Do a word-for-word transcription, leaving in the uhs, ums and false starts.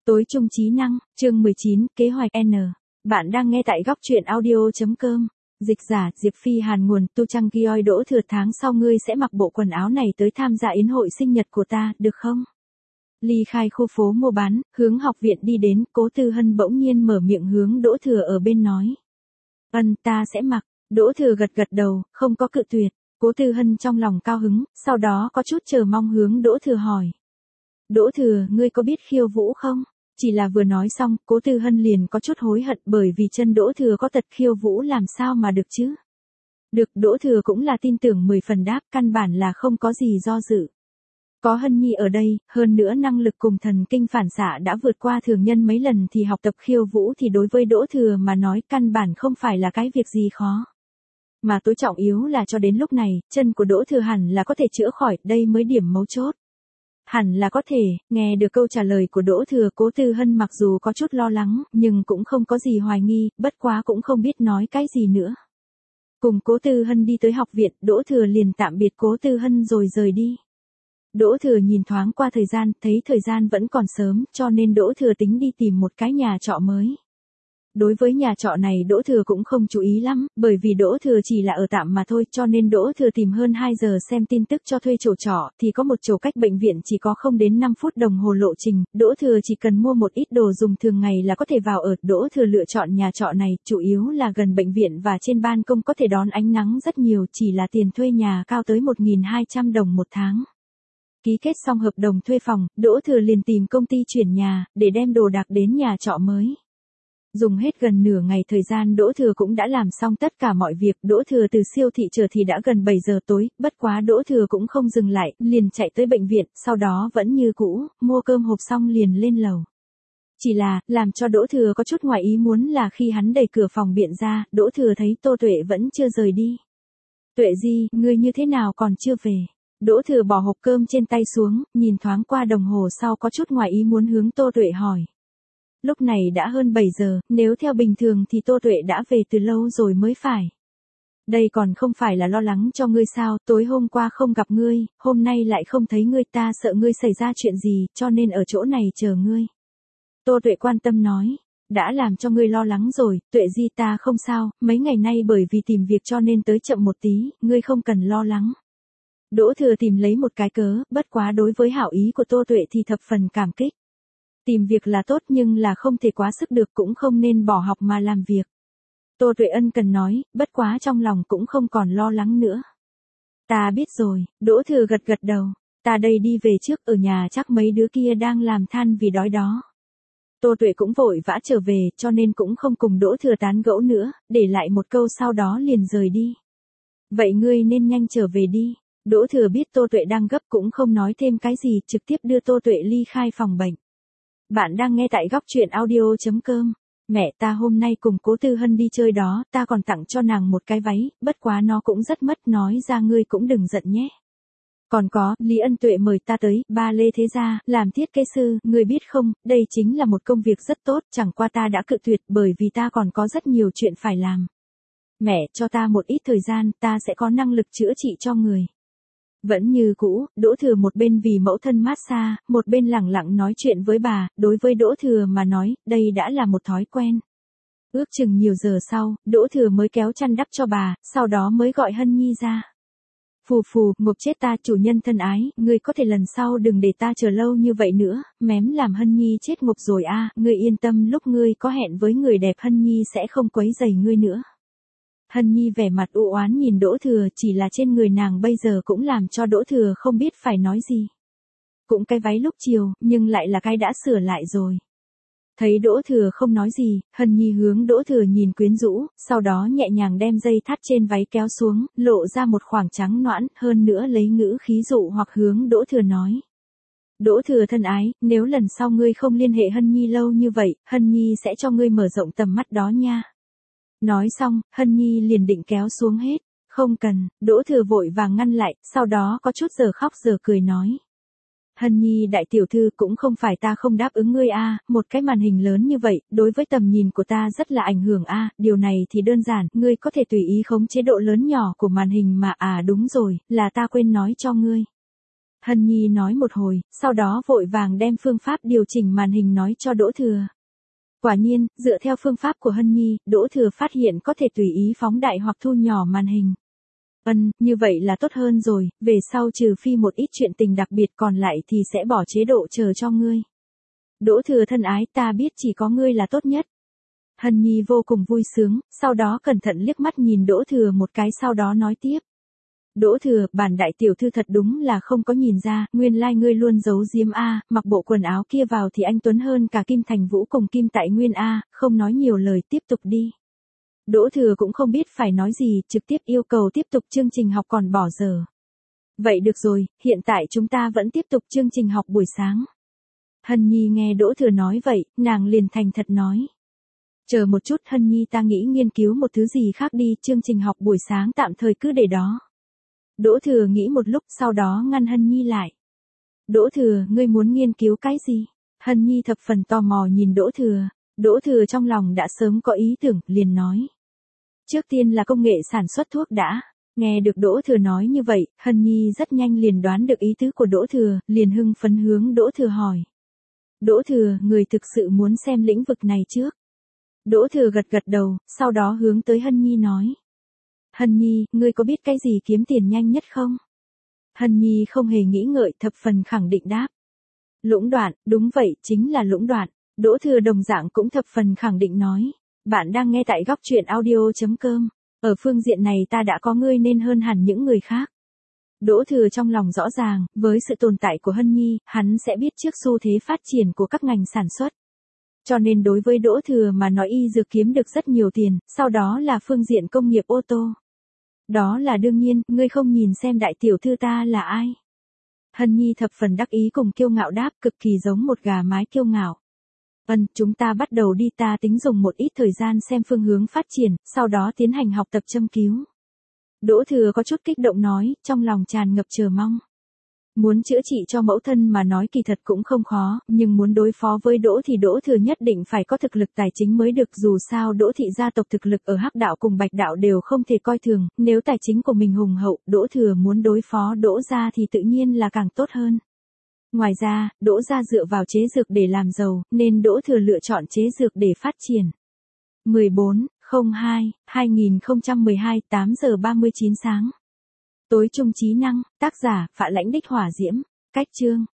Tối trung trí năng, chương mười chín, kế hoạch N. Bạn đang nghe tại góc truyện audio.com. Dịch giả, Diệp Phi Hàn nguồn, tu trăng Gioi Đỗ Thừa tháng sau ngươi sẽ mặc bộ quần áo này tới tham gia yến hội sinh nhật của ta, được không? Ly khai khu phố mua bán, hướng học viện đi đến, Cố Tư Hân bỗng nhiên mở miệng hướng Đỗ Thừa ở bên nói. Ân, ta sẽ mặc. Đỗ Thừa gật gật đầu, không có cự tuyệt. Cố Tư Hân trong lòng cao hứng, sau đó có chút chờ mong hướng Đỗ Thừa hỏi. Đỗ Thừa, ngươi có biết khiêu vũ không? Chỉ là vừa nói xong, Cố Tư Hân liền có chút hối hận bởi vì chân Đỗ Thừa có tật khiêu vũ làm sao mà được chứ? Được, Đỗ Thừa cũng là tin tưởng mười phần đáp, căn bản là không có gì do dự. Có Hân Nhi ở đây, hơn nữa năng lực cùng thần kinh phản xạ đã vượt qua thường nhân mấy lần thì học tập khiêu vũ thì đối với Đỗ Thừa mà nói căn bản không phải là cái việc gì khó. Mà tối trọng yếu là cho đến lúc này, chân của Đỗ Thừa hẳn là có thể chữa khỏi, đây mới điểm mấu chốt. Hẳn là có thể, nghe được câu trả lời của Đỗ Thừa, Cố Tư Hân mặc dù có chút lo lắng, nhưng cũng không có gì hoài nghi, bất quá cũng không biết nói cái gì nữa. Cùng Cố Tư Hân đi tới học viện, Đỗ Thừa liền tạm biệt Cố Tư Hân rồi rời đi. Đỗ Thừa nhìn thoáng qua thời gian, thấy thời gian vẫn còn sớm, cho nên Đỗ Thừa tính đi tìm một cái nhà trọ mới. Đối với nhà trọ này Đỗ Thừa cũng không chú ý lắm, bởi vì Đỗ Thừa chỉ là ở tạm mà thôi, cho nên Đỗ Thừa tìm hơn hai giờ xem tin tức cho thuê chỗ trọ, thì có một chỗ cách bệnh viện chỉ có không đến năm phút đồng hồ lộ trình, Đỗ Thừa chỉ cần mua một ít đồ dùng thường ngày là có thể vào ở. Đỗ Thừa lựa chọn nhà trọ này, chủ yếu là gần bệnh viện và trên ban công có thể đón ánh nắng rất nhiều, chỉ là tiền thuê nhà cao tới một nghìn hai trăm đồng một tháng. Ký kết xong hợp đồng thuê phòng, Đỗ Thừa liền tìm công ty chuyển nhà, để đem đồ đạc đến nhà trọ mới. Dùng hết gần nửa ngày thời gian Đỗ Thừa cũng đã làm xong tất cả mọi việc, Đỗ Thừa từ siêu thị trở thì đã gần bảy giờ tối, bất quá Đỗ Thừa cũng không dừng lại, liền chạy tới bệnh viện, sau đó vẫn như cũ, mua cơm hộp xong liền lên lầu. Chỉ là, làm cho Đỗ Thừa có chút ngoài ý muốn là khi hắn đẩy cửa phòng biện ra, Đỗ Thừa thấy Tô Tuệ vẫn chưa rời đi. Tuệ Di, ngươi như thế nào còn chưa về? Đỗ Thừa bỏ hộp cơm trên tay xuống, nhìn thoáng qua đồng hồ sau có chút ngoài ý muốn hướng Tô Tuệ hỏi. Lúc này đã hơn bảy giờ, nếu theo bình thường thì Tô Tuệ đã về từ lâu rồi mới phải. Đây còn không phải là lo lắng cho ngươi sao, tối hôm qua không gặp ngươi, hôm nay lại không thấy ngươi, ta sợ ngươi xảy ra chuyện gì, cho nên ở chỗ này chờ ngươi. Tô Tuệ quan tâm nói, đã làm cho ngươi lo lắng rồi, Tuệ Di ta không sao, mấy ngày nay bởi vì tìm việc cho nên tới chậm một tí, ngươi không cần lo lắng. Đỗ Thừa tìm lấy một cái cớ, bất quá đối với hảo ý của Tô Tuệ thì thập phần cảm kích. Tìm việc là tốt nhưng là không thể quá sức được, cũng không nên bỏ học mà làm việc. Tô Tuệ ân cần nói, bất quá trong lòng cũng không còn lo lắng nữa. Ta biết rồi, Đỗ Thừa gật gật đầu, ta đây đi về trước, ở nhà chắc mấy đứa kia đang làm than vì đói đó. Tô Tuệ cũng vội vã trở về, cho nên cũng không cùng Đỗ Thừa tán gẫu nữa, để lại một câu sau đó liền rời đi. Vậy ngươi nên nhanh trở về đi. Đỗ Thừa biết Tô Tuệ đang gấp cũng không nói thêm cái gì, trực tiếp đưa Tô Tuệ ly khai phòng bệnh. Bạn đang nghe tại góc truyện audio.com. Mẹ ta hôm nay cùng Cố Tư Hân đi chơi đó, ta còn tặng cho nàng một cái váy, bất quá nó cũng rất mất, nói ra ngươi cũng đừng giận nhé. Còn có, Lý Ân Tuệ mời ta tới, ba Lê Thế Gia, làm thiết kế sư, ngươi biết không, đây chính là một công việc rất tốt, chẳng qua ta đã cự tuyệt bởi vì ta còn có rất nhiều chuyện phải làm. Mẹ, cho ta một ít thời gian, ta sẽ có năng lực chữa trị cho người. Vẫn như cũ, Đỗ Thừa một bên vì mẫu thân mát xa, một bên lẳng lặng nói chuyện với bà, đối với Đỗ Thừa mà nói, đây đã là một thói quen. Ước chừng nhiều giờ sau, Đỗ Thừa mới kéo chăn đắp cho bà, sau đó mới gọi Hân Nhi ra. Phù phù, ngộp chết ta, chủ nhân thân ái, ngươi có thể lần sau đừng để ta chờ lâu như vậy nữa, mém làm Hân Nhi chết ngộp rồi a, à, ngươi yên tâm, lúc ngươi có hẹn với người đẹp Hân Nhi sẽ không quấy rầy ngươi nữa. Hân Nhi vẻ mặt u oán nhìn Đỗ Thừa, chỉ là trên người nàng bây giờ cũng làm cho Đỗ Thừa không biết phải nói gì. Cũng cái váy lúc chiều, nhưng lại là cái đã sửa lại rồi. Thấy Đỗ Thừa không nói gì, Hân Nhi hướng Đỗ Thừa nhìn quyến rũ, sau đó nhẹ nhàng đem dây thắt trên váy kéo xuống, lộ ra một khoảng trắng nõn, hơn nữa lấy ngữ khí dụ hoặc hướng Đỗ Thừa nói. Đỗ Thừa thân ái, nếu lần sau ngươi không liên hệ Hân Nhi lâu như vậy, Hân Nhi sẽ cho ngươi mở rộng tầm mắt đó nha. Nói xong, Hân Nhi liền định kéo xuống hết. Không cần, Đỗ Thừa vội vàng ngăn lại, sau đó có chút giờ khóc giờ cười nói. Hân Nhi đại tiểu thư, cũng không phải ta không đáp ứng ngươi a, một cái màn hình lớn như vậy, đối với tầm nhìn của ta rất là ảnh hưởng a, điều này thì đơn giản, ngươi có thể tùy ý khống chế độ lớn nhỏ của màn hình mà, à đúng rồi, là ta quên nói cho ngươi. Hân Nhi nói một hồi, sau đó vội vàng đem phương pháp điều chỉnh màn hình nói cho Đỗ Thừa. Quả nhiên, dựa theo phương pháp của Hân Nhi, Đỗ Thừa phát hiện có thể tùy ý phóng đại hoặc thu nhỏ màn hình. Ân, như vậy là tốt hơn rồi, về sau trừ phi một ít chuyện tình đặc biệt còn lại thì sẽ bỏ chế độ chờ cho ngươi. Đỗ Thừa thân ái, ta biết chỉ có ngươi là tốt nhất. Hân Nhi vô cùng vui sướng, sau đó cẩn thận liếc mắt nhìn Đỗ Thừa một cái sau đó nói tiếp. Đỗ Thừa, bản đại tiểu thư thật đúng là không có nhìn ra, nguyên lai like ngươi luôn giấu giếm a, mặc bộ quần áo kia vào thì anh tuấn hơn cả Kim Thành Vũ cùng Kim Tại Nguyên a, không nói nhiều lời tiếp tục đi. Đỗ Thừa cũng không biết phải nói gì, trực tiếp yêu cầu tiếp tục chương trình học còn bỏ giờ. Vậy được rồi, hiện tại chúng ta vẫn tiếp tục chương trình học buổi sáng. Hân Nhi nghe Đỗ Thừa nói vậy, nàng liền thành thật nói. Chờ một chút Hân Nhi, ta nghĩ nghiên cứu một thứ gì khác đi, chương trình học buổi sáng tạm thời cứ để đó. Đỗ Thừa nghĩ một lúc sau đó ngăn Hân Nhi lại. Đỗ Thừa, ngươi muốn nghiên cứu cái gì? Hân Nhi thập phần tò mò nhìn Đỗ Thừa. Đỗ Thừa trong lòng đã sớm có ý tưởng, liền nói. Trước tiên là công nghệ sản xuất thuốc đã. Nghe được Đỗ Thừa nói như vậy, Hân Nhi rất nhanh liền đoán được ý tứ của Đỗ Thừa, liền hưng phấn hướng Đỗ Thừa hỏi. Đỗ Thừa, người thực sự muốn xem lĩnh vực này trước. Đỗ Thừa gật gật đầu, sau đó hướng tới Hân Nhi nói. Hân Nhi, ngươi có biết cái gì kiếm tiền nhanh nhất không? Hân Nhi không hề nghĩ ngợi, thập phần khẳng định đáp. Lũng đoạn, đúng vậy, chính là lũng đoạn. Đỗ Thừa đồng dạng cũng thập phần khẳng định nói. Bạn đang nghe tại góc truyện audio chấm com. Ở phương diện này ta đã có ngươi nên hơn hẳn những người khác. Đỗ Thừa trong lòng rõ ràng, với sự tồn tại của Hân Nhi, hắn sẽ biết trước xu thế phát triển của các ngành sản xuất. Cho nên đối với Đỗ Thừa mà nói y dược kiếm được rất nhiều tiền, sau đó là phương diện công nghiệp ô tô. Đó là đương nhiên, ngươi không nhìn xem đại tiểu thư ta là ai. Hân Nhi thập phần đắc ý cùng kiêu ngạo đáp, cực kỳ giống một gà mái kiêu ngạo. Ân, chúng ta bắt đầu đi, ta tính dùng một ít thời gian xem phương hướng phát triển, sau đó tiến hành học tập châm cứu. Đỗ Thừa có chút kích động nói, trong lòng tràn ngập chờ mong. Muốn chữa trị cho mẫu thân mà nói kỳ thật cũng không khó, nhưng muốn đối phó với Đỗ thì Đỗ Thừa nhất định phải có thực lực tài chính mới được, dù sao Đỗ thị gia tộc thực lực ở Hắc đạo cùng Bạch đạo đều không thể coi thường, nếu tài chính của mình hùng hậu, Đỗ Thừa muốn đối phó Đỗ gia thì tự nhiên là càng tốt hơn. Ngoài ra, Đỗ gia dựa vào chế dược để làm giàu, nên Đỗ Thừa lựa chọn chế dược để phát triển. mười bốn không hai hai nghìn không trăm mười hai tám giờ ba mươi chín sáng. Tối trung trí năng, tác giả, Phạ Lãnh Đích Hỏa Diễm, cách chương.